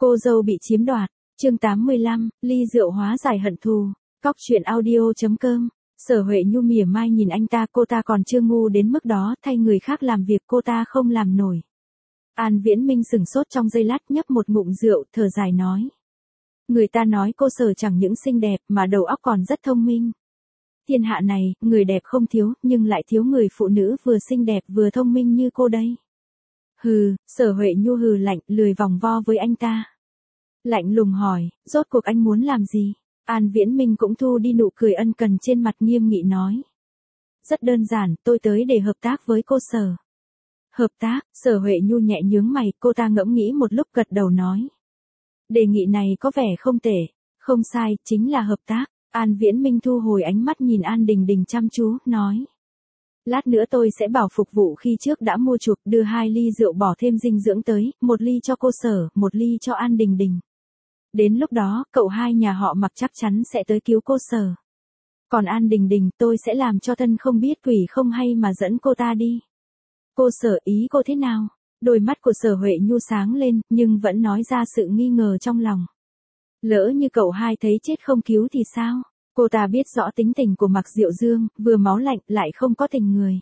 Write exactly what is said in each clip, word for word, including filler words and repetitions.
Cô dâu bị chiếm đoạt, chương tám mươi lăm, ly rượu hóa giải hận thù, cóc truyện audio.com. Sở Huệ Nhu mỉa mai nhìn anh ta, cô ta còn chưa ngu đến mức đó, thay người khác làm việc cô ta không làm nổi. An Viễn Minh sừng sốt trong giây lát, nhấp một ngụm rượu, thở dài nói. Người ta nói cô Sở chẳng những xinh đẹp mà đầu óc còn rất thông minh. Thiên hạ này, người đẹp không thiếu, nhưng lại thiếu người phụ nữ vừa xinh đẹp vừa thông minh như cô đây. Hừ, Sở Huệ Nhu hừ lạnh, lười vòng vo với anh ta. Lạnh lùng hỏi, rốt cuộc anh muốn làm gì? An Viễn Minh cũng thu đi nụ cười ân cần trên mặt, nghiêm nghị nói. Rất đơn giản, tôi tới để hợp tác với cô Sở. Hợp tác, Sở Huệ Nhu nhẹ nhướng mày, cô ta ngẫm nghĩ một lúc gật đầu nói. Đề nghị này có vẻ không tệ, không sai, chính là hợp tác. An Viễn Minh thu hồi ánh mắt nhìn An Đình Đình chăm chú, nói. Lát nữa tôi sẽ bảo phục vụ khi trước đã mua chuộc đưa hai ly rượu bỏ thêm dinh dưỡng tới, một ly cho cô Sở, một ly cho An Đình Đình. Đến lúc đó, cậu hai nhà họ Mặc chắc chắn sẽ tới cứu cô Sở. Còn An Đình Đình, tôi sẽ làm cho thân không biết quỷ không hay mà dẫn cô ta đi. Cô Sở, ý cô thế nào? Đôi mắt của Sở Huệ Nhu sáng lên, nhưng vẫn nói ra sự nghi ngờ trong lòng. Lỡ như cậu hai thấy chết không cứu thì sao? Cô ta biết rõ tính tình của Mặc Diệu Dương, vừa máu lạnh lại không có tình người.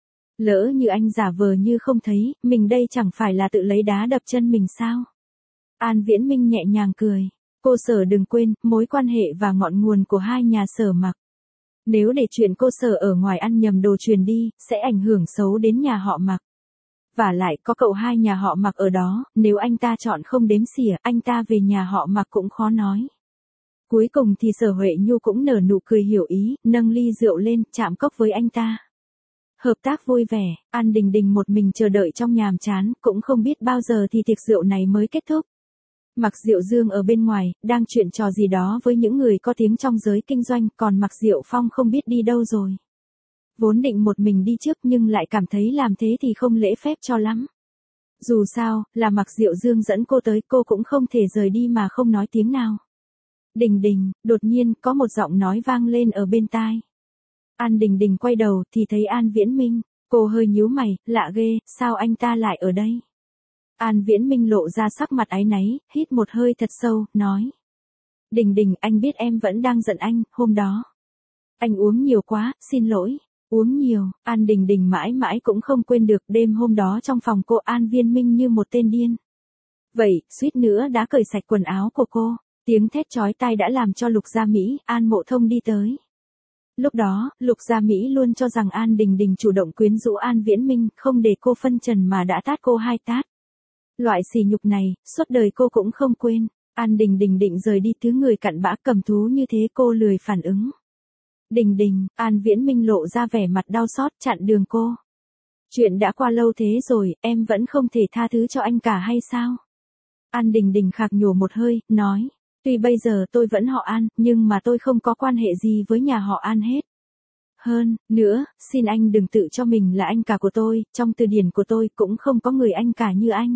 Lỡ như anh giả vờ như không thấy, mình đây chẳng phải là tự lấy đá đập chân mình sao? An Viễn Minh nhẹ nhàng cười. Cô Sở đừng quên, mối quan hệ và ngọn nguồn của hai nhà Sở Mặc. Nếu để chuyện cô Sở ở ngoài ăn nhầm đồ truyền đi, sẽ ảnh hưởng xấu đến nhà họ Mặc. Và lại có cậu hai nhà họ Mặc ở đó, nếu anh ta chọn không đếm xỉa, anh ta về nhà họ Mặc cũng khó nói. Cuối cùng thì Sở Huệ Nhu cũng nở nụ cười hiểu ý, nâng ly rượu lên, chạm cốc với anh ta. Hợp tác vui vẻ, An Đình Đình một mình chờ đợi trong nhàm chán, cũng không biết bao giờ thì tiệc rượu này mới kết thúc. Mặc Diệu Dương ở bên ngoài, đang chuyện trò gì đó với những người có tiếng trong giới kinh doanh, còn Mặc Diệu Phong không biết đi đâu rồi. Vốn định một mình đi trước nhưng lại cảm thấy làm thế thì không lễ phép cho lắm. Dù sao, là Mặc Diệu Dương dẫn cô tới, cô cũng không thể rời đi mà không nói tiếng nào. Đình Đình, đột nhiên, có một giọng nói vang lên ở bên tai. An Đình Đình quay đầu thì thấy An Viễn Minh, cô hơi nhíu mày, lạ ghê, sao anh ta lại ở đây? An Viễn Minh lộ ra sắc mặt áy náy, hít một hơi thật sâu, nói. Đình Đình, anh biết em vẫn đang giận anh, hôm đó. Anh uống nhiều quá, xin lỗi. Uống nhiều, An Đình Đình mãi mãi cũng không quên được đêm hôm đó trong phòng cô. An Viễn Minh như một tên điên. Vậy, suýt nữa đã cởi sạch quần áo của cô. Tiếng thét chói tai đã làm cho Lục Gia Mỹ, An Mộ Thông đi tới. Lúc đó, Lục Gia Mỹ luôn cho rằng An Đình Đình chủ động quyến rũ An Viễn Minh, không để cô phân trần mà đã tát cô hai tát. Loại sỉ nhục này, suốt đời cô cũng không quên. An Đình Đình định rời đi, thứ người cặn bã cầm thú như thế cô lười phản ứng. Đình Đình, An Viễn Minh lộ ra vẻ mặt đau xót, chặn đường cô. Chuyện đã qua lâu thế rồi, em vẫn không thể tha thứ cho anh cả hay sao? An Đình Đình khạc nhổ một hơi, nói. Tuy bây giờ tôi vẫn họ An, nhưng mà tôi không có quan hệ gì với nhà họ An hết. Hơn, nữa, xin anh đừng tự cho mình là anh cả của tôi, trong từ điển của tôi cũng không có người anh cả như anh.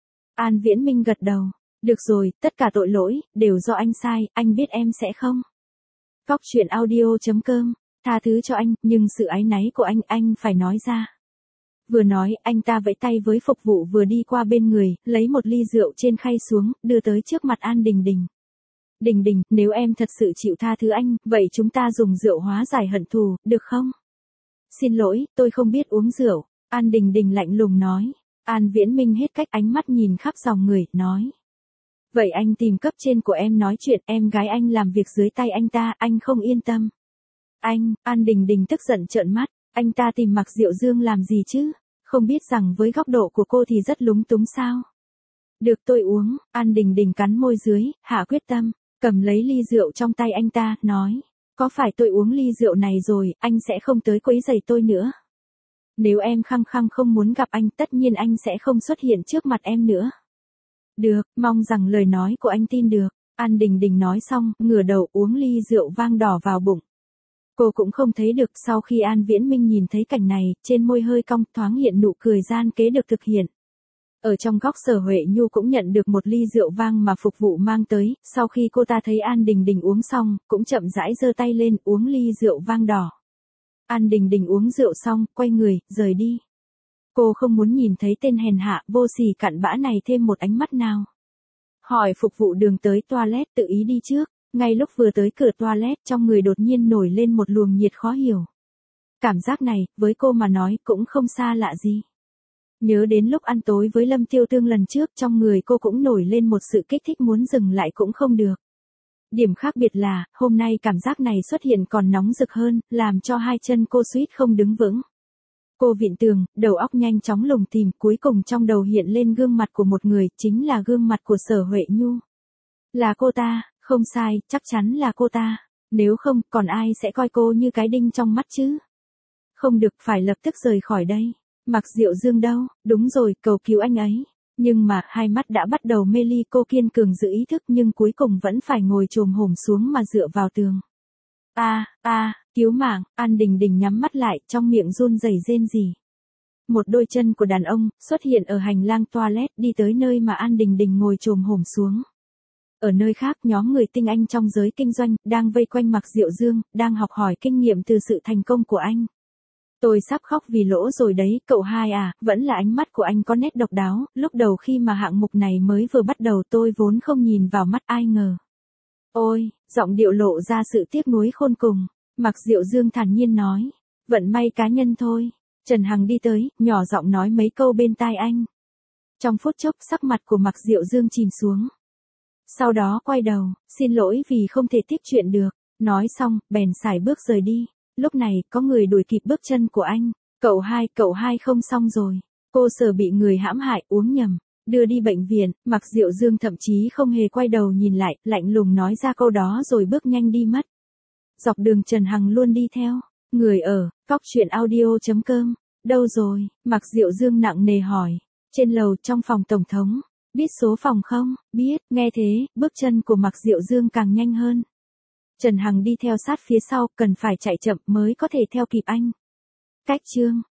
An Viễn Minh gật đầu. Được rồi, tất cả tội lỗi, đều do anh sai, anh biết em sẽ không. Cóc truyện audio.com, tha thứ cho anh, nhưng sự áy náy của anh, anh phải nói ra. Vừa nói, anh ta vẫy tay với phục vụ vừa đi qua bên người, lấy một ly rượu trên khay xuống, đưa tới trước mặt An Đình Đình. Đình Đình, nếu em thật sự chịu tha thứ anh, vậy chúng ta dùng rượu hóa giải hận thù, được không? Xin lỗi, tôi không biết uống rượu. An Đình Đình lạnh lùng nói. An Viễn Minh hết cách, ánh mắt nhìn khắp dòng người, nói. Vậy anh tìm cấp trên của em nói chuyện, em gái anh làm việc dưới tay anh ta, anh không yên tâm. Anh, An Đình Đình tức giận trợn mắt, anh ta tìm Mặc Diệu Dương làm gì chứ? Không biết rằng với góc độ của cô thì rất lúng túng sao? Được tôi uống, An Đình Đình cắn môi dưới, hạ quyết tâm, cầm lấy ly rượu trong tay anh ta, nói. Có phải tôi uống ly rượu này rồi, anh sẽ không tới quấy rầy tôi nữa. Nếu em khăng khăng không muốn gặp anh, tất nhiên anh sẽ không xuất hiện trước mặt em nữa. Được, mong rằng lời nói của anh tin được. An Đình Đình nói xong, ngửa đầu uống ly rượu vang đỏ vào bụng. Cô cũng không thấy được, sau khi An Viễn Minh nhìn thấy cảnh này, trên môi hơi cong, thoáng hiện nụ cười gian kế được thực hiện. Ở trong góc Sở Huệ Nhu cũng nhận được một ly rượu vang mà phục vụ mang tới, sau khi cô ta thấy An Đình Đình uống xong, cũng chậm rãi giơ tay lên uống ly rượu vang đỏ. An Đình Đình uống rượu xong, quay người, rời đi. Cô không muốn nhìn thấy tên hèn hạ, vô sỉ cặn bã này thêm một ánh mắt nào. hỏi phục vụ đường tới toilet tự ý đi trước, ngay lúc vừa tới cửa toilet trong người đột nhiên nổi lên một luồng nhiệt khó hiểu. Cảm giác này, với cô mà nói cũng không xa lạ gì. Nhớ đến lúc ăn tối với Lâm Tiêu Tương lần trước trong người cô cũng nổi lên một sự kích thích muốn dừng lại cũng không được. Điểm khác biệt là, hôm nay cảm giác này xuất hiện còn nóng rực hơn, làm cho hai chân cô suýt không đứng vững. Cô vịn tường, đầu óc nhanh chóng lùng tìm, cuối cùng trong đầu hiện lên gương mặt của một người, chính là gương mặt của Sở Huệ Nhu. Là cô ta, không sai, chắc chắn là cô ta. Nếu không, còn ai sẽ coi cô như cái đinh trong mắt chứ? Không được, phải lập tức rời khỏi đây. Mạc Diệu Dương đâu? Đúng rồi, cầu cứu anh ấy. Nhưng mà, hai mắt đã bắt đầu mê ly, cô kiên cường giữ ý thức nhưng cuối cùng vẫn phải ngồi chồm hổm xuống mà dựa vào tường. A, a, cứu mạng, An Đình Đình nhắm mắt lại, trong miệng run rẩy rên rỉ. Một đôi chân của đàn ông xuất hiện ở hành lang toilet đi tới nơi mà An Đình Đình ngồi chồm hổm xuống. Ở nơi khác, nhóm người tinh anh trong giới kinh doanh đang vây quanh Mạc Diệu Dương, đang học hỏi kinh nghiệm từ sự thành công của anh. Tôi sắp khóc vì lỗ rồi đấy, cậu hai à, vẫn là ánh mắt của anh có nét độc đáo, lúc đầu khi mà hạng mục này mới vừa bắt đầu tôi vốn không nhìn vào mắt ai ngờ. Ôi, giọng điệu lộ ra sự tiếc nuối khôn cùng, Mạc Diệu Dương thản nhiên nói, vận may cá nhân thôi. Trần Hằng đi tới, nhỏ giọng nói mấy câu bên tai anh. Trong phút chốc sắc mặt của Mạc Diệu Dương chìm xuống. Sau đó quay đầu, xin lỗi vì không thể tiếp chuyện được, nói xong, bèn sải bước rời đi. Lúc này, có người đuổi kịp bước chân của anh. Cậu hai, cậu hai không xong rồi. Cô Sở bị người hãm hại, uống nhầm, đưa đi bệnh viện. Mạc Diệu Dương thậm chí không hề quay đầu nhìn lại, lạnh lùng nói ra câu đó rồi bước nhanh đi mất. Dọc đường Trần Hằng luôn đi theo. Người ở, cóc truyện audio chấm com. Đâu rồi? Mạc Diệu Dương nặng nề hỏi. Trên lầu trong phòng tổng thống. Biết số phòng không? Biết. Nghe thế, bước chân của Mạc Diệu Dương càng nhanh hơn. Trần Hằng đi theo sát phía sau, cần phải chạy chậm mới có thể theo kịp anh. Cách chương